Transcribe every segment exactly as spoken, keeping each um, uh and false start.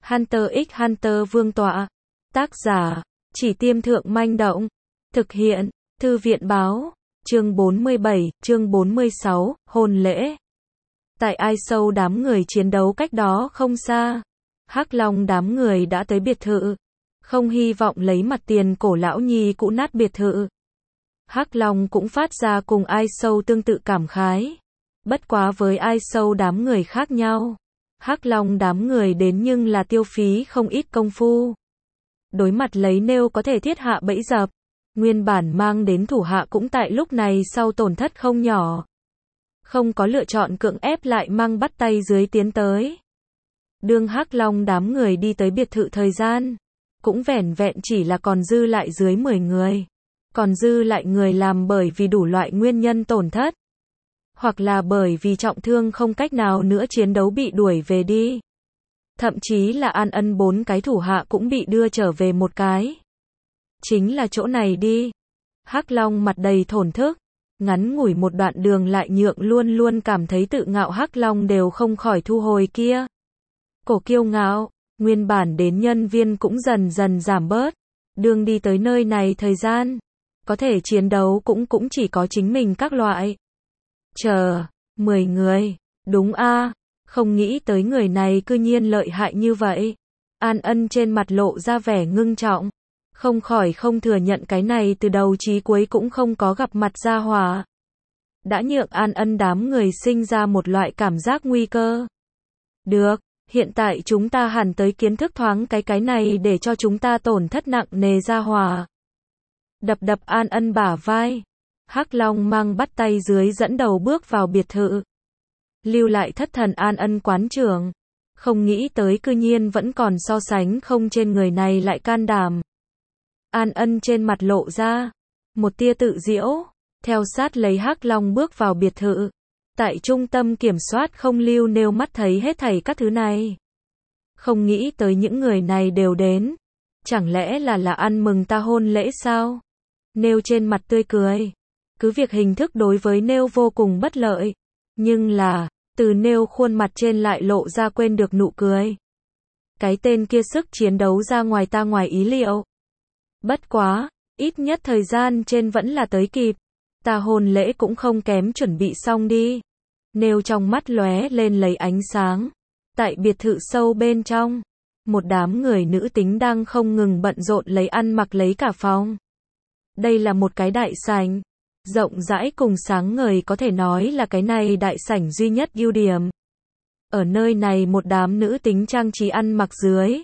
Hunter x Hunter vương tọa. Tác giả, Chỉ Tiêm Thượng Manh Động. Thực hiện, Thư viện Báo. Chương bốn mươi bảy, chương bốn mươi sáu, hôn lễ. Tại ai sâu đám người chiến đấu cách đó không xa. Hắc Long đám người đã tới biệt thự. Không hy vọng lấy mặt tiền cổ lão nhi cũ nát biệt thự. Hắc Long cũng phát ra cùng ai sâu tương tự cảm khái. Bất quá với ai sâu đám người khác nhau. Hắc Long đám người đến nhưng là tiêu phí không ít công phu. Đối mặt lấy nêu có thể thiết hạ bẫy dập. Nguyên bản mang đến thủ hạ cũng tại lúc này sau tổn thất không nhỏ. Không có lựa chọn cưỡng ép lại mang bắt tay dưới tiến tới. Đương Hắc Long đám người đi tới biệt thự thời gian. Cũng vẻn vẹn chỉ là còn dư lại dưới mười người. Còn dư lại người làm bởi vì đủ loại nguyên nhân tổn thất. Hoặc là bởi vì trọng thương không cách nào nữa chiến đấu bị đuổi về đi. Thậm chí là An Ân bốn cái thủ hạ cũng bị đưa trở về một cái. Chính là chỗ này đi. Hắc Long mặt đầy thổn thức. Ngắn ngủi một đoạn đường lại nhượng luôn luôn cảm thấy tự ngạo Hắc Long đều không khỏi thu hồi kia. Cổ kiêu ngạo, nguyên bản đến nhân viên cũng dần dần giảm bớt. Đường đi tới nơi này thời gian. Có thể chiến đấu cũng cũng chỉ có chính mình các loại. Chờ, mười người, đúng a, không nghĩ tới người này cư nhiên lợi hại như vậy. An Ân trên mặt lộ ra vẻ ngưng trọng, không khỏi không thừa nhận cái này từ đầu chí cuối cũng không có gặp mặt gia hỏa. Đã nhượng An Ân đám người sinh ra một loại cảm giác nguy cơ. Được, hiện tại chúng ta hẳn tới kiến thức thoáng cái cái này để cho chúng ta tổn thất nặng nề gia hỏa. Đập đập An Ân bả vai. Hắc Long mang bắt tay dưới dẫn đầu bước vào biệt thự. Lưu lại thất thần An Ân quán trưởng. Không nghĩ tới cư nhiên vẫn còn so sánh không trên người này lại can đảm. An Ân trên mặt lộ ra một tia tự giễu. Theo sát lấy Hắc Long bước vào biệt thự. Tại trung tâm kiểm soát không lưu nêu mắt thấy hết thảy các thứ này. Không nghĩ tới những người này đều đến. Chẳng lẽ là là ăn mừng ta hôn lễ sao? Nêu trên mặt tươi cười. Cứ việc hình thức đối với nêu vô cùng bất lợi. Nhưng là, từ nêu khuôn mặt trên lại lộ ra quên được nụ cười. Cái tên kia sức chiến đấu ra ngoài ta ngoài ý liệu. Bất quá, ít nhất thời gian trên vẫn là tới kịp. Ta hôn lễ cũng không kém chuẩn bị xong đi. Nêu trong mắt lóe lên lấy ánh sáng. Tại biệt thự sâu bên trong, một đám người nữ tính đang không ngừng bận rộn lấy ăn mặc lấy cả phòng. Đây là một cái đại sảnh. Rộng rãi cùng sáng ngời có thể nói là cái này đại sảnh duy nhất ưu điểm. Ở nơi này một đám nữ tính trang trí ăn mặc dưới.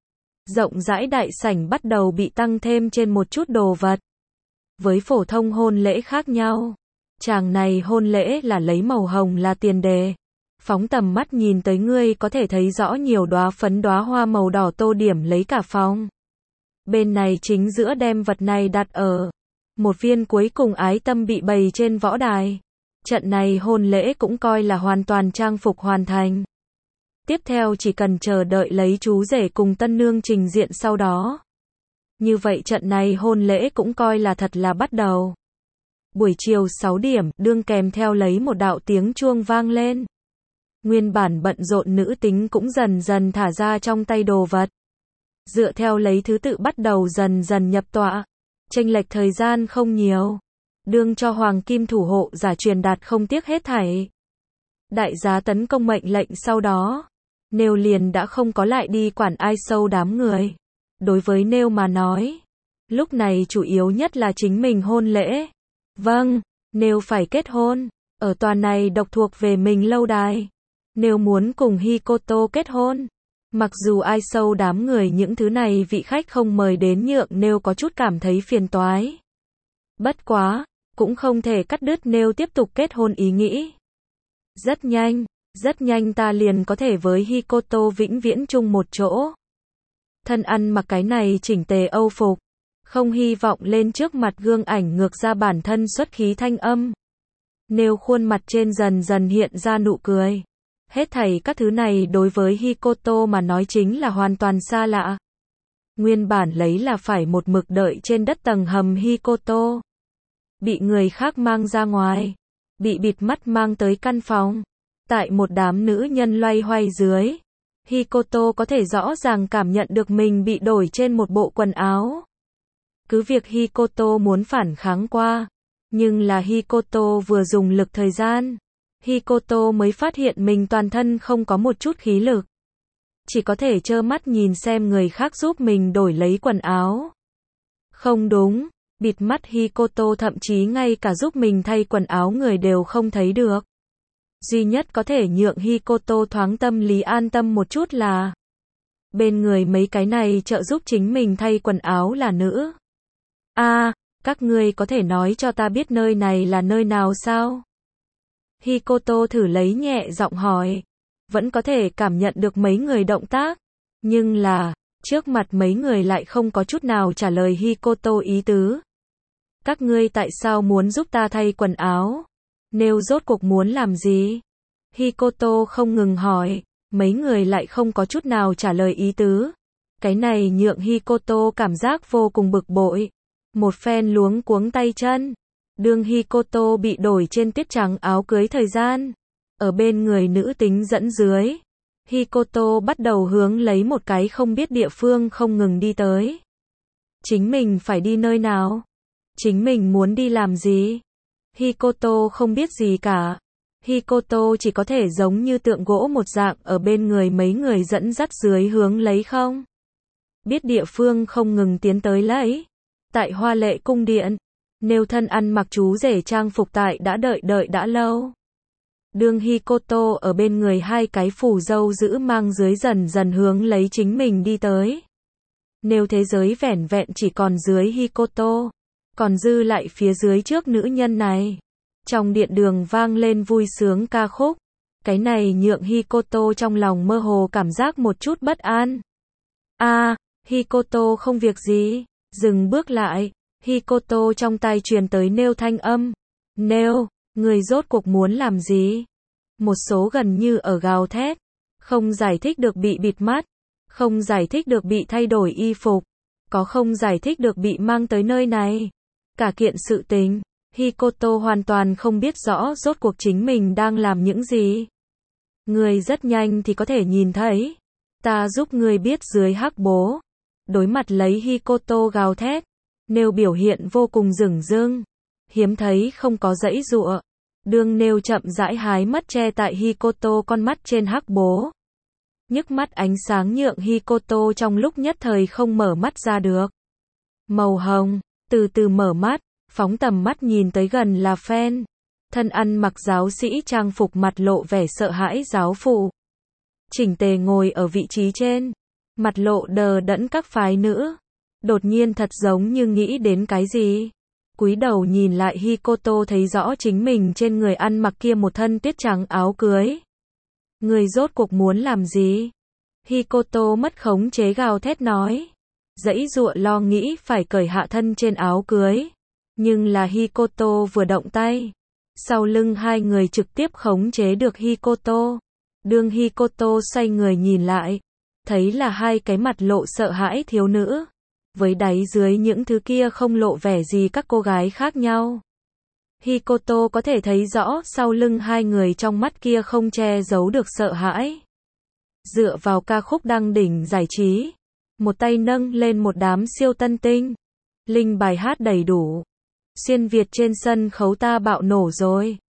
Rộng rãi đại sảnh bắt đầu bị tăng thêm trên một chút đồ vật. Với phổ thông hôn lễ khác nhau. Chàng này hôn lễ là lấy màu hồng là tiền đề. Phóng tầm mắt nhìn tới ngươi có thể thấy rõ nhiều đóa phấn đóa hoa màu đỏ tô điểm lấy cả phòng. Bên này chính giữa đem vật này đặt ở. Một viên cuối cùng ái tâm bị bày trên võ đài. Trận này hôn lễ cũng coi là hoàn toàn trang phục hoàn thành. Tiếp theo chỉ cần chờ đợi lấy chú rể cùng tân nương trình diện sau đó. Như vậy trận này hôn lễ cũng coi là thật là bắt đầu. Buổi chiều sáu điểm, đương kèm theo lấy một đạo tiếng chuông vang lên. Nguyên bản bận rộn nữ tính cũng dần dần thả ra trong tay đồ vật. Dựa theo lấy thứ tự bắt đầu dần dần nhập tọa. Chênh lệch thời gian không nhiều. Đương cho Hoàng Kim thủ hộ giả truyền đạt không tiếc hết thảy. Đại giá tấn công mệnh lệnh sau đó. Nêu liền đã không có lại đi quản ai sâu đám người. Đối với Nêu mà nói. Lúc này chủ yếu nhất là chính mình hôn lễ. Vâng, Nêu phải kết hôn. Ở tòa này độc thuộc về mình lâu đài. Nêu muốn cùng Hikoto kết hôn. Mặc dù ai sâu đám người những thứ này vị khách không mời đến nhượng Nêu có chút cảm thấy phiền toái. Bất quá, cũng không thể cắt đứt Nêu tiếp tục kết hôn ý nghĩ. Rất nhanh, rất nhanh ta liền có thể với Hikoto vĩnh viễn chung một chỗ. Thân ăn mặc cái này chỉnh tề âu phục. Không hy vọng lên trước mặt gương ảnh ngược ra bản thân xuất khí thanh âm. Nêu khuôn mặt trên dần dần hiện ra nụ cười. Hết thảy các thứ này đối với Hikoto mà nói chính là hoàn toàn xa lạ. Nguyên bản lấy là phải một mực đợi trên đất tầng hầm Hikoto. Bị người khác mang ra ngoài. Bị bịt mắt mang tới căn phòng. Tại một đám nữ nhân loay hoay dưới. Hikoto có thể rõ ràng cảm nhận được mình bị đổi trên một bộ quần áo. Cứ việc Hikoto muốn phản kháng qua, nhưng là Hikoto vừa dùng lực thời gian, Hikoto mới phát hiện mình toàn thân không có một chút khí lực. Chỉ có thể trơ mắt nhìn xem người khác giúp mình đổi lấy quần áo. Không đúng, bịt mắt Hikoto thậm chí ngay cả giúp mình thay quần áo người đều không thấy được. Duy nhất có thể nhượng Hikoto thoáng tâm lý an tâm một chút là bên người mấy cái này trợ giúp chính mình thay quần áo là nữ. A, à, các ngươi có thể nói cho ta biết nơi này là nơi nào sao? Hikoto thử lấy nhẹ giọng hỏi. Vẫn có thể cảm nhận được mấy người động tác, nhưng là, trước mặt mấy người lại không có chút nào trả lời Hikoto ý tứ. Các ngươi tại sao muốn giúp ta thay quần áo? Nếu rốt cuộc muốn làm gì? Hikoto không ngừng hỏi, mấy người lại không có chút nào trả lời ý tứ. Cái này nhượng Hikoto cảm giác vô cùng bực bội. Một phen luống cuống tay chân. Đương Hikoto bị đổi trên tiết trắng áo cưới thời gian. Ở bên người nữ tính dẫn dưới, Hikoto bắt đầu hướng lấy một cái không biết địa phương không ngừng đi tới. Chính mình phải đi nơi nào? Chính mình muốn đi làm gì? Hikoto không biết gì cả. Hikoto chỉ có thể giống như tượng gỗ một dạng ở bên người mấy người dẫn dắt dưới hướng lấy không. Biết địa phương không ngừng tiến tới lấy. Tại Hoa Lệ cung điện, Nêu thân ăn mặc chú rể trang phục tại đã đợi đợi đã lâu. Đương Hikoto ở bên người hai cái phù dâu giữ mang dưới dần dần hướng lấy chính mình đi tới. Nếu thế giới vẻn vẹn chỉ còn dưới Hikoto, còn dư lại phía dưới trước nữ nhân này. Trong điện đường vang lên vui sướng ca khúc. Cái này nhượng Hikoto trong lòng mơ hồ cảm giác một chút bất an. A, à, Hikoto không việc gì. Dừng bước lại. Hikoto trong tai truyền tới Nêu thanh âm. Nêu, người rốt cuộc muốn làm gì? Một số gần như ở gào thét. Không giải thích được bị bịt mắt. Không giải thích được bị thay đổi y phục. Có không giải thích được bị mang tới nơi này. Cả kiện sự tình, Hikoto hoàn toàn không biết rõ rốt cuộc chính mình đang làm những gì. Người rất nhanh thì có thể nhìn thấy. Ta giúp người biết dưới hắc bố. Đối mặt lấy Hikoto gào thét. Nêu biểu hiện vô cùng dửng dưng. Hiếm thấy không có dãy dụa. Đương Nêu chậm rãi hái mất che tại Hikoto con mắt trên hắc bố. Nhức mắt ánh sáng nhượng Hikoto trong lúc nhất thời không mở mắt ra được. Màu hồng, từ từ mở mắt, phóng tầm mắt nhìn tới gần là Fan. Thân ăn mặc giáo sĩ trang phục mặt lộ vẻ sợ hãi giáo phụ. Chỉnh tề ngồi ở vị trí trên. Mặt lộ đờ đẫn các phái nữ. Đột nhiên thật giống như nghĩ đến cái gì. Cúi đầu nhìn lại Hikoto thấy rõ chính mình trên người ăn mặc kia một thân tuyết trắng áo cưới. Người rốt cuộc muốn làm gì? Hikoto mất khống chế gào thét nói. Dãy dụa lo nghĩ phải cởi hạ thân trên áo cưới. Nhưng là Hikoto vừa động tay. Sau lưng hai người trực tiếp khống chế được Hikoto. Đương Hikoto xoay người nhìn lại. Thấy là hai cái mặt lộ sợ hãi thiếu nữ. Với đáy dưới những thứ kia không lộ vẻ gì các cô gái khác nhau. Hikoto có thể thấy rõ sau lưng hai người trong mắt kia không che giấu được sợ hãi. Dựa vào ca khúc đăng đỉnh giải trí. Một tay nâng lên một đám siêu tân tinh. Linh bài hát đầy đủ. Xuyên Việt trên sân khấu ta bạo nổ rồi.